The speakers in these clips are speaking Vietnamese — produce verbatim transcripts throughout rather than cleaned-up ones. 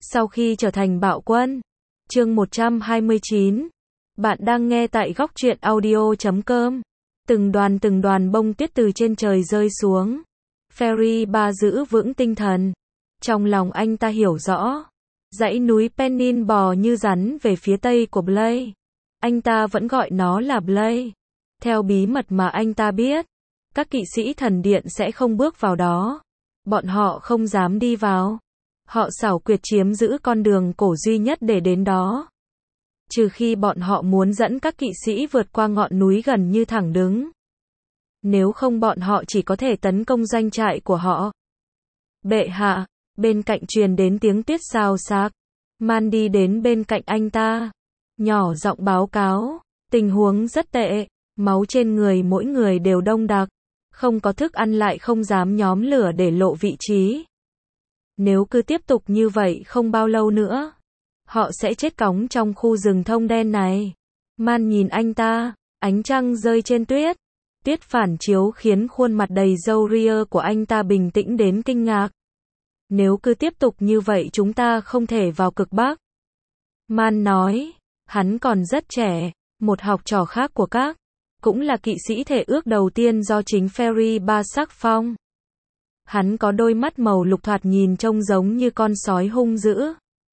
Sau khi trở thành bạo quân. Chương một trăm hai mươi chín. Bạn đang nghe tại góc truyện audio chấm com. Từng đoàn từng đoàn bông tuyết từ trên trời rơi xuống. Fairy ba giữ vững tinh thần. Trong lòng anh ta hiểu rõ. Dãy núi Penin bò như rắn về phía tây của Blade. Anh ta vẫn gọi nó là Blade. Theo bí mật mà anh ta biết, các kỵ sĩ thần điện sẽ không bước vào đó. Bọn họ không dám đi vào. Họ xảo quyệt chiếm giữ con đường cổ duy nhất để đến đó. Trừ khi bọn họ muốn dẫn các kỵ sĩ vượt qua ngọn núi gần như thẳng đứng. Nếu không bọn họ chỉ có thể tấn công doanh trại của họ. Bệ hạ, bên cạnh truyền đến tiếng tuyết xào xạc. Man đi đến bên cạnh anh ta. Nhỏ giọng báo cáo. Tình huống rất tệ. Máu trên người mỗi người đều đông đặc. Không có thức ăn lại không dám nhóm lửa để lộ vị trí. Nếu cứ tiếp tục như vậy không bao lâu nữa, họ sẽ chết cóng trong khu rừng thông đen này. Man nhìn anh ta, ánh trăng rơi trên tuyết. Tuyết phản chiếu khiến khuôn mặt đầy râu ria của anh ta bình tĩnh đến kinh ngạc. Nếu cứ tiếp tục như vậy chúng ta không thể vào cực Bắc. Man nói, hắn còn rất trẻ, một học trò khác của các, cũng là kỵ sĩ thể ước đầu tiên do chính Fairy ba sắc phong. Hắn có đôi mắt màu lục thoạt nhìn trông giống như con sói hung dữ.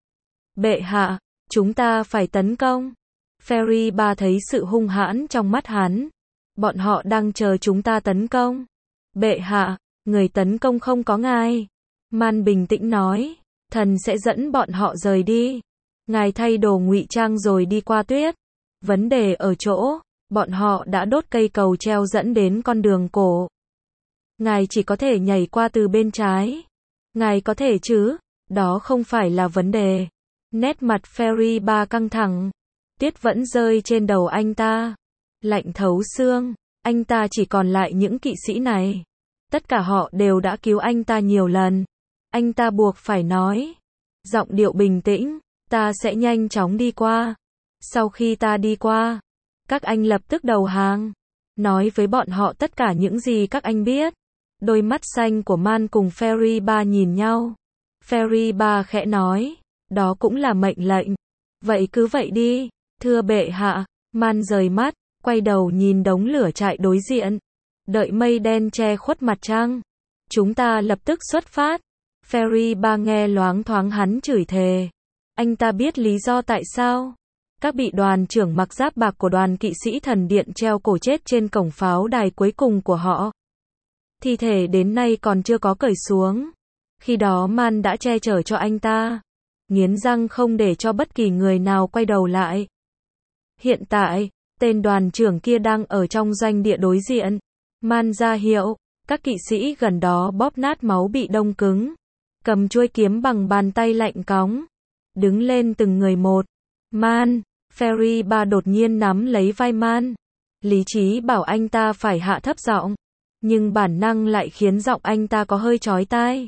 Bệ hạ, chúng ta phải tấn công. Fairy ba thấy sự hung hãn trong mắt hắn. Bọn họ đang chờ chúng ta tấn công. Bệ hạ, người tấn công không có ngài. Man bình tĩnh nói, thần sẽ dẫn bọn họ rời đi. Ngài thay đồ ngụy trang rồi đi qua tuyết. Vấn đề ở chỗ, bọn họ đã đốt cây cầu treo dẫn đến con đường cổ. Ngài chỉ có thể nhảy qua từ bên trái. Ngài có thể chứ? Đó không phải là vấn đề. Nét mặt Fairy ba căng thẳng. Tuyết vẫn rơi trên đầu anh ta. Lạnh thấu xương. Anh ta chỉ còn lại những kỵ sĩ này. Tất cả họ đều đã cứu anh ta nhiều lần. Anh ta buộc phải nói. Giọng điệu bình tĩnh. Ta sẽ nhanh chóng đi qua. Sau khi ta đi qua, các anh lập tức đầu hàng. Nói với bọn họ tất cả những gì các anh biết. Đôi mắt xanh của Man cùng Fairy ba nhìn nhau. Fairy ba khẽ nói, đó cũng là mệnh lệnh. Vậy cứ vậy đi, thưa bệ hạ. Man rời mắt, quay đầu nhìn đống lửa trại đối diện. Đợi mây đen che khuất mặt trăng. Chúng ta lập tức xuất phát. Fairy ba nghe loáng thoáng hắn chửi thề. Anh ta biết lý do tại sao. Các bị đoàn trưởng mặc giáp bạc của đoàn kỵ sĩ thần điện treo cổ chết trên cổng pháo đài cuối cùng của họ. Thi thể đến nay còn chưa có cởi xuống. Khi đó Man đã che chở cho anh ta. Nghiến răng không để cho bất kỳ người nào quay đầu lại. Hiện tại, tên đoàn trưởng kia đang ở trong doanh địa đối diện. Man ra hiệu, các kỵ sĩ gần đó bóp nát máu bị đông cứng. Cầm chuôi kiếm bằng bàn tay lạnh cóng. Đứng lên từng người một. Man, Fairy ba đột nhiên nắm lấy vai Man. Lý trí bảo anh ta phải hạ thấp giọng. Nhưng bản năng lại khiến giọng anh ta có hơi chói tai.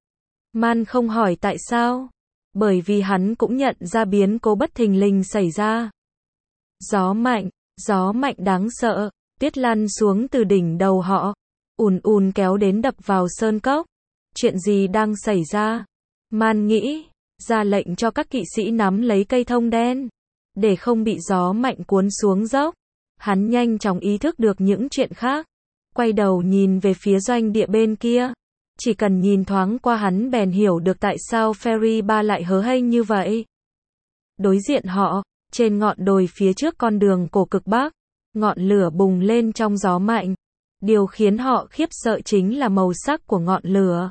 Man không hỏi tại sao. Bởi vì hắn cũng nhận ra biến cố bất thình lình xảy ra. Gió mạnh, gió mạnh đáng sợ, tuyết lăn xuống từ đỉnh đầu họ. Ùn ùn kéo đến đập vào sơn cốc. Chuyện gì đang xảy ra? Man nghĩ, ra lệnh cho các kỵ sĩ nắm lấy cây thông đen. Để không bị gió mạnh cuốn xuống dốc. Hắn nhanh chóng ý thức được những chuyện khác. Quay đầu nhìn về phía doanh địa bên kia. Chỉ cần nhìn thoáng qua hắn bèn hiểu được tại sao Fairy ba lại hớ hênh như vậy. Đối diện họ, trên ngọn đồi phía trước con đường cổ cực Bắc, ngọn lửa bùng lên trong gió mạnh. Điều khiến họ khiếp sợ chính là màu sắc của ngọn lửa.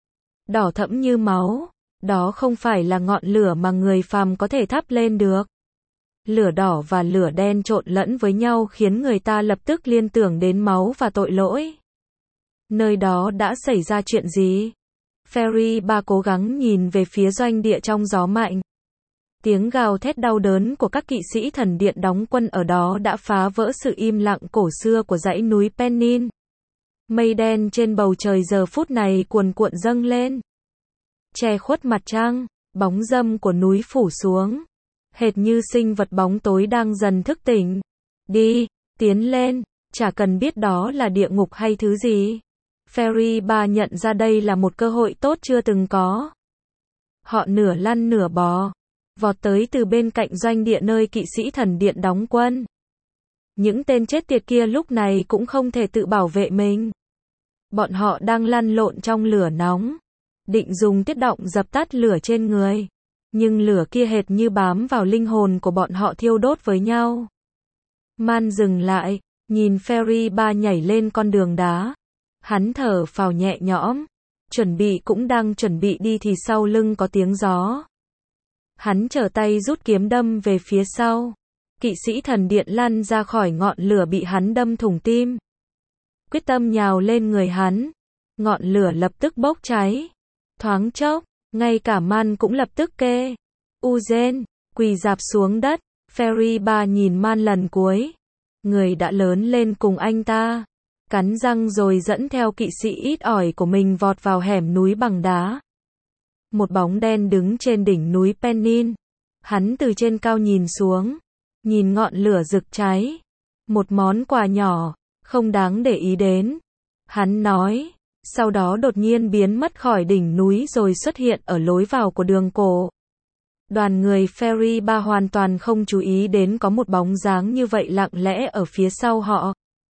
Đỏ thẫm như máu, đó không phải là ngọn lửa mà người phàm có thể thắp lên được. Lửa đỏ và lửa đen trộn lẫn với nhau khiến người ta lập tức liên tưởng đến máu và tội lỗi. Nơi đó đã xảy ra chuyện gì? Fairy ba cố gắng nhìn về phía doanh địa trong gió mạnh. Tiếng gào thét đau đớn của các kỵ sĩ thần điện đóng quân ở đó đã phá vỡ sự im lặng cổ xưa của dãy núi Penin. Mây đen trên bầu trời giờ phút này cuồn cuộn dâng lên. Che khuất mặt trăng, bóng râm của núi phủ xuống. Hệt như sinh vật bóng tối đang dần thức tỉnh. Đi, tiến lên, chả cần biết đó là địa ngục hay thứ gì. Fairy ba nhận ra đây là một cơ hội tốt chưa từng có. Họ nửa lăn nửa bò, vọt tới từ bên cạnh doanh địa nơi kỵ sĩ thần điện đóng quân. Những tên chết tiệt kia lúc này cũng không thể tự bảo vệ mình. Bọn họ đang lăn lộn trong lửa nóng, định dùng tiết động dập tắt lửa trên người. Nhưng lửa kia hệt như bám vào linh hồn của bọn họ thiêu đốt với nhau. Man dừng lại, nhìn Ferry ba nhảy lên con đường đá. Hắn thở phào nhẹ nhõm, chuẩn bị cũng đang chuẩn bị đi thì sau lưng có tiếng gió. Hắn trở tay rút kiếm đâm về phía sau. Kỵ sĩ thần điện lăn ra khỏi ngọn lửa bị hắn đâm thủng tim. Quyết tâm nhào lên người hắn. Ngọn lửa lập tức bốc cháy. Thoáng chốc, ngay cả Man cũng lập tức kê. Uzen, quỳ rạp xuống đất. Ferry ba nhìn Man lần cuối. Người đã lớn lên cùng anh ta. Cắn răng rồi dẫn theo kỵ sĩ ít ỏi của mình vọt vào hẻm núi bằng đá. Một bóng đen đứng trên đỉnh núi Penin. Hắn từ trên cao nhìn xuống. Nhìn ngọn lửa rực cháy. Một món quà nhỏ, không đáng để ý đến. Hắn nói. Sau đó đột nhiên biến mất khỏi đỉnh núi rồi xuất hiện ở lối vào của đường cổ. Đoàn người Ferry ba hoàn toàn không chú ý đến có một bóng dáng như vậy lặng lẽ ở phía sau họ.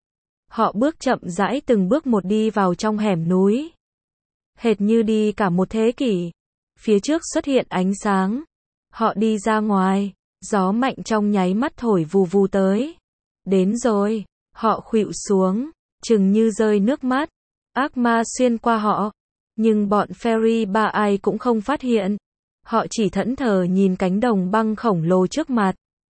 Họ bước chậm rãi từng bước một đi vào trong hẻm núi. Hệt như đi cả một thế kỷ. Phía trước xuất hiện ánh sáng. Họ đi ra ngoài. Gió mạnh trong nháy mắt thổi vù vù tới. Đến rồi. Họ khuỵu xuống. Chừng như rơi nước mắt. Ác ma xuyên qua họ. Nhưng bọn Ferry ba ai cũng không phát hiện. Họ chỉ thẫn thờ nhìn cánh đồng băng khổng lồ trước mặt.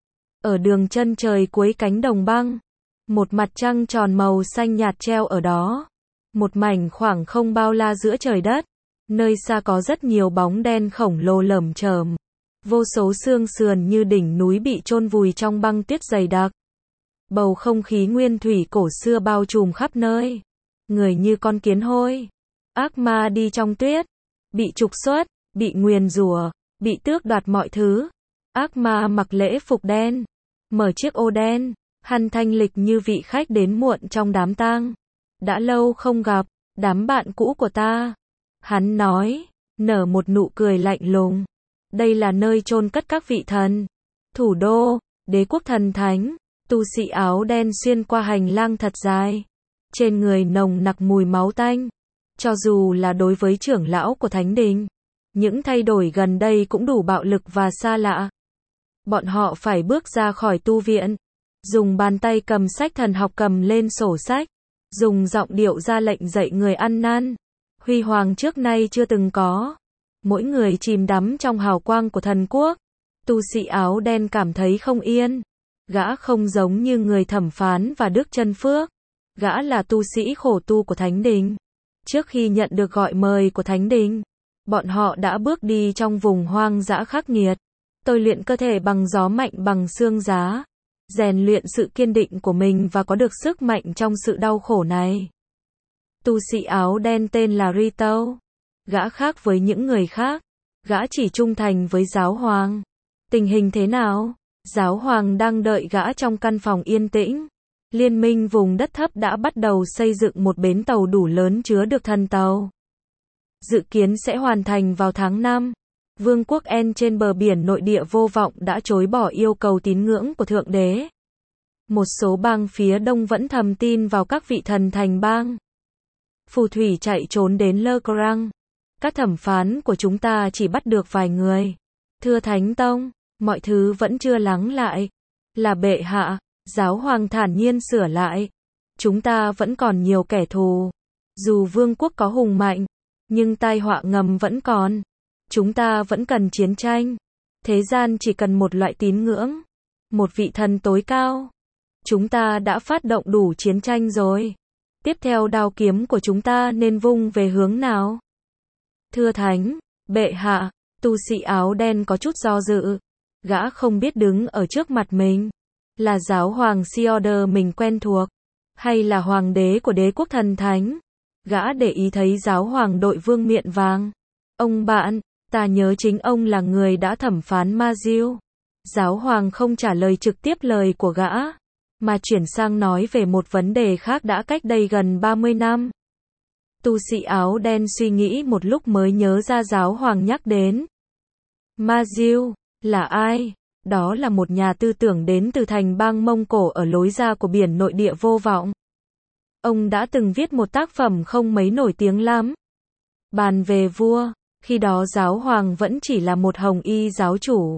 Ở đường chân trời cuối cánh đồng băng. Một mặt trăng tròn màu xanh nhạt treo ở đó. Một mảnh khoảng không bao la giữa trời đất. Nơi xa có rất nhiều bóng đen khổng lồ lởm chởm. Vô số xương sườn như đỉnh núi bị chôn vùi trong băng tuyết dày đặc. Bầu không khí nguyên thủy cổ xưa bao trùm khắp nơi. Người như con kiến hôi. Ác ma đi trong tuyết. Bị trục xuất, bị nguyền rủa, bị tước đoạt mọi thứ. Ác ma mặc lễ phục đen. Mở chiếc ô đen. Hắn thanh lịch như vị khách đến muộn trong đám tang. Đã lâu không gặp, đám bạn cũ của ta. Hắn nói, nở một nụ cười lạnh lùng. Đây là nơi chôn cất các vị thần. Thủ đô, đế quốc thần thánh. Tu sĩ áo đen xuyên qua hành lang thật dài. Trên người nồng nặc mùi máu tanh. Cho dù là đối với trưởng lão của thánh đình, những thay đổi gần đây cũng đủ bạo lực và xa lạ. Bọn họ phải bước ra khỏi tu viện. Dùng bàn tay cầm sách thần học cầm lên sổ sách. Dùng giọng điệu ra lệnh dạy người ăn năn. Huy hoàng trước nay chưa từng có. Mỗi người chìm đắm trong hào quang của thần quốc. Tu sĩ áo đen cảm thấy không yên. Gã không giống như người thẩm phán và Đức Chân Phước. Gã là tu sĩ khổ tu của Thánh Đình. Trước khi nhận được gọi mời của Thánh Đình, bọn họ đã bước đi trong vùng hoang dã khắc nghiệt. Tôi luyện cơ thể bằng gió mạnh bằng xương giá. Rèn luyện sự kiên định của mình và có được sức mạnh trong sự đau khổ này. Tu sĩ áo đen tên là Rito. Gã khác với những người khác. Gã chỉ trung thành với giáo hoàng. Tình hình thế nào? Giáo hoàng đang đợi gã trong căn phòng yên tĩnh. Liên minh vùng đất thấp đã bắt đầu xây dựng một bến tàu đủ lớn chứa được thần tàu. Dự kiến sẽ hoàn thành vào tháng năm. Vương quốc En trên bờ biển nội địa vô vọng đã chối bỏ yêu cầu tín ngưỡng của Thượng Đế. Một số bang phía đông vẫn thầm tin vào các vị thần thành bang. Phù thủy chạy trốn đến Le Grand. Các thẩm phán của chúng ta chỉ bắt được vài người. Thưa Thánh Tông, mọi thứ vẫn chưa lắng lại. Là bệ hạ, giáo hoàng thản nhiên sửa lại. Chúng ta vẫn còn nhiều kẻ thù. Dù vương quốc có hùng mạnh, nhưng tai họa ngầm vẫn còn. Chúng ta vẫn cần chiến tranh. Thế gian chỉ cần một loại tín ngưỡng. Một vị thần tối cao. Chúng ta đã phát động đủ chiến tranh rồi. Tiếp theo đao kiếm của chúng ta nên vung về hướng nào? Thưa Thánh, bệ hạ, tu sĩ áo đen có chút do dự. Gã không biết đứng ở trước mặt mình. Là giáo hoàng Seoder mình quen thuộc. Hay là hoàng đế của đế quốc thần thánh. Gã để ý thấy giáo hoàng đội vương miện vàng. Ông bạn, ta nhớ chính ông là người đã thẩm phán Ma Diêu. Giáo hoàng không trả lời trực tiếp lời của gã, mà chuyển sang nói về một vấn đề khác đã cách đây gần ba mươi năm. Tu sĩ áo đen suy nghĩ một lúc mới nhớ ra giáo hoàng nhắc đến. Ma Diêu, là ai? Đó là một nhà tư tưởng đến từ thành bang Mông Cổ ở lối ra của biển nội địa vô vọng. Ông đã từng viết một tác phẩm không mấy nổi tiếng lắm. Bàn về vua, khi đó giáo hoàng vẫn chỉ là một hồng y giáo chủ.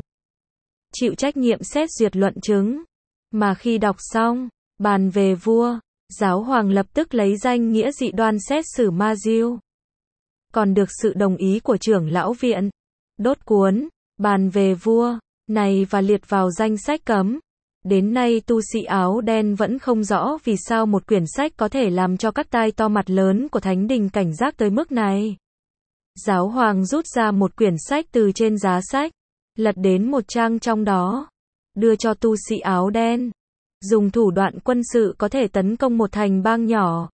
Chịu trách nhiệm xét duyệt luận chứng. Mà khi đọc xong, bàn về vua, giáo hoàng lập tức lấy danh nghĩa dị đoan xét xử Ma Diêu. Còn được sự đồng ý của trưởng lão viện. Đốt cuốn, bàn về vua, này và liệt vào danh sách cấm. Đến nay tu sĩ áo đen vẫn không rõ vì sao một quyển sách có thể làm cho các tai to mặt lớn của thánh đình cảnh giác tới mức này. Giáo hoàng rút ra một quyển sách từ trên giá sách, lật đến một trang trong đó, đưa cho tu sĩ áo đen. Dùng thủ đoạn quân sự có thể tấn công một thành bang nhỏ,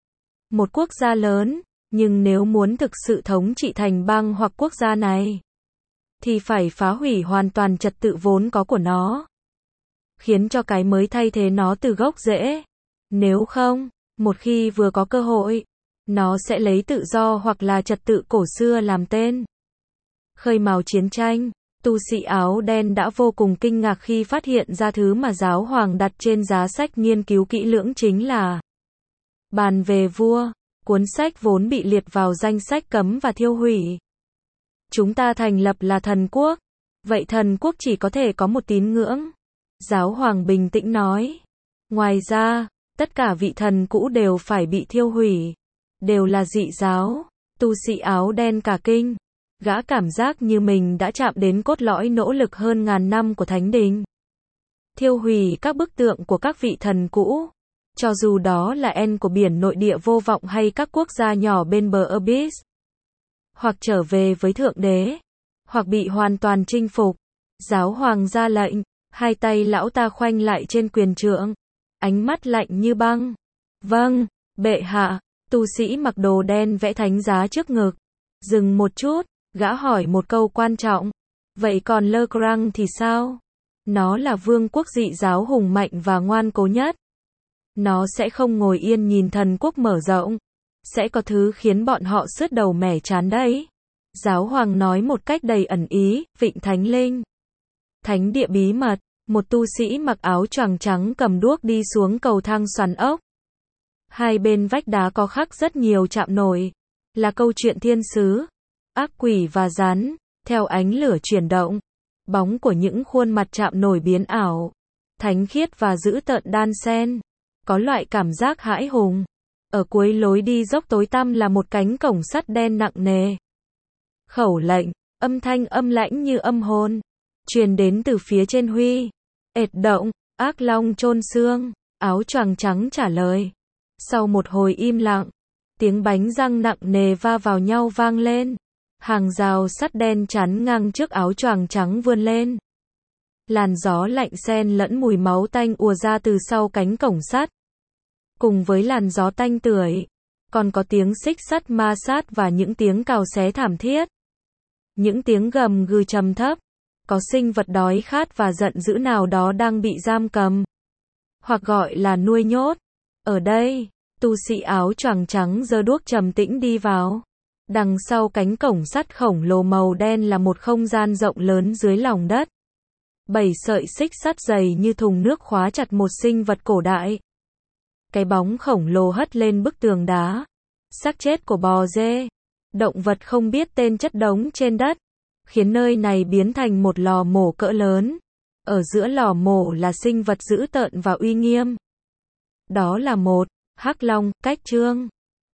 một quốc gia lớn, nhưng nếu muốn thực sự thống trị thành bang hoặc quốc gia này, thì phải phá hủy hoàn toàn trật tự vốn có của nó, khiến cho cái mới thay thế nó từ gốc rễ. Nếu không, một khi vừa có cơ hội, nó sẽ lấy tự do hoặc là trật tự cổ xưa làm tên. Khơi mào chiến tranh, tu sĩ áo đen đã vô cùng kinh ngạc khi phát hiện ra thứ mà giáo hoàng đặt trên giá sách nghiên cứu kỹ lưỡng chính là Bàn về vua, cuốn sách vốn bị liệt vào danh sách cấm và thiêu hủy. Chúng ta thành lập là thần quốc, vậy thần quốc chỉ có thể có một tín ngưỡng. Giáo hoàng bình tĩnh nói. Ngoài ra, tất cả vị thần cũ đều phải bị thiêu hủy. Đều là dị giáo. Tu sĩ áo đen cả kinh. Gã cảm giác như mình đã chạm đến cốt lõi nỗ lực hơn ngàn năm của thánh đình. Thiêu hủy các bức tượng của các vị thần cũ. Cho dù đó là En của biển nội địa vô vọng hay các quốc gia nhỏ bên bờ Abyss. Hoặc trở về với Thượng Đế. Hoặc bị hoàn toàn chinh phục. Giáo hoàng ra lệnh. Hai tay lão ta khoanh lại trên quyền trượng. Ánh mắt lạnh như băng. Vâng, bệ hạ. Tu sĩ mặc đồ đen vẽ thánh giá trước ngực. Dừng một chút, gã hỏi một câu quan trọng. Vậy còn Le Grand thì sao? Nó là vương quốc dị giáo hùng mạnh và ngoan cố nhất. Nó sẽ không ngồi yên nhìn thần quốc mở rộng. Sẽ có thứ khiến bọn họ sứt đầu mẻ chán đấy. Giáo hoàng nói một cách đầy ẩn ý, Vịnh Thánh Linh. Thánh địa bí mật, một tu sĩ mặc áo choàng trắng cầm đuốc đi xuống cầu thang xoắn ốc. Hai bên vách đá có khắc rất nhiều chạm nổi. Là câu chuyện thiên sứ, ác quỷ và rắn, theo ánh lửa chuyển động. Bóng của những khuôn mặt chạm nổi biến ảo. Thánh khiết và dữ tợn đan xen. Có loại cảm giác hãi hùng. Ở cuối lối đi dốc tối tăm là một cánh cổng sắt đen nặng nề. Khẩu lệnh, âm thanh âm lãnh như âm hồn, truyền đến từ phía trên huy. Ệt động, ác long chôn xương, áo choàng trắng trả lời. Sau một hồi im lặng, tiếng bánh răng nặng nề va vào nhau vang lên. Hàng rào sắt đen chắn ngang trước áo choàng trắng vươn lên. Làn gió lạnh xen lẫn mùi máu tanh ùa ra từ sau cánh cổng sắt. Cùng với làn gió tanh tưởi, còn có tiếng xích sắt ma sát và những tiếng cào xé thảm thiết. Những tiếng gầm gừ trầm thấp. Có sinh vật đói khát và giận dữ nào đó đang bị giam cầm. Hoặc gọi là nuôi nhốt. Ở đây, tu sĩ áo choàng trắng giơ đuốc trầm tĩnh đi vào. Đằng sau cánh cổng sắt khổng lồ màu đen là một không gian rộng lớn dưới lòng đất. Bảy sợi xích sắt dày như thùng nước khóa chặt một sinh vật cổ đại. Cái bóng khổng lồ hất lên bức tường đá. Xác chết của bò dê. Động vật không biết tên chất đống trên đất. Khiến nơi này biến thành một lò mổ cỡ lớn. Ở giữa lò mổ là sinh vật dữ tợn và uy nghiêm. Đó là một hắc long, cách trương.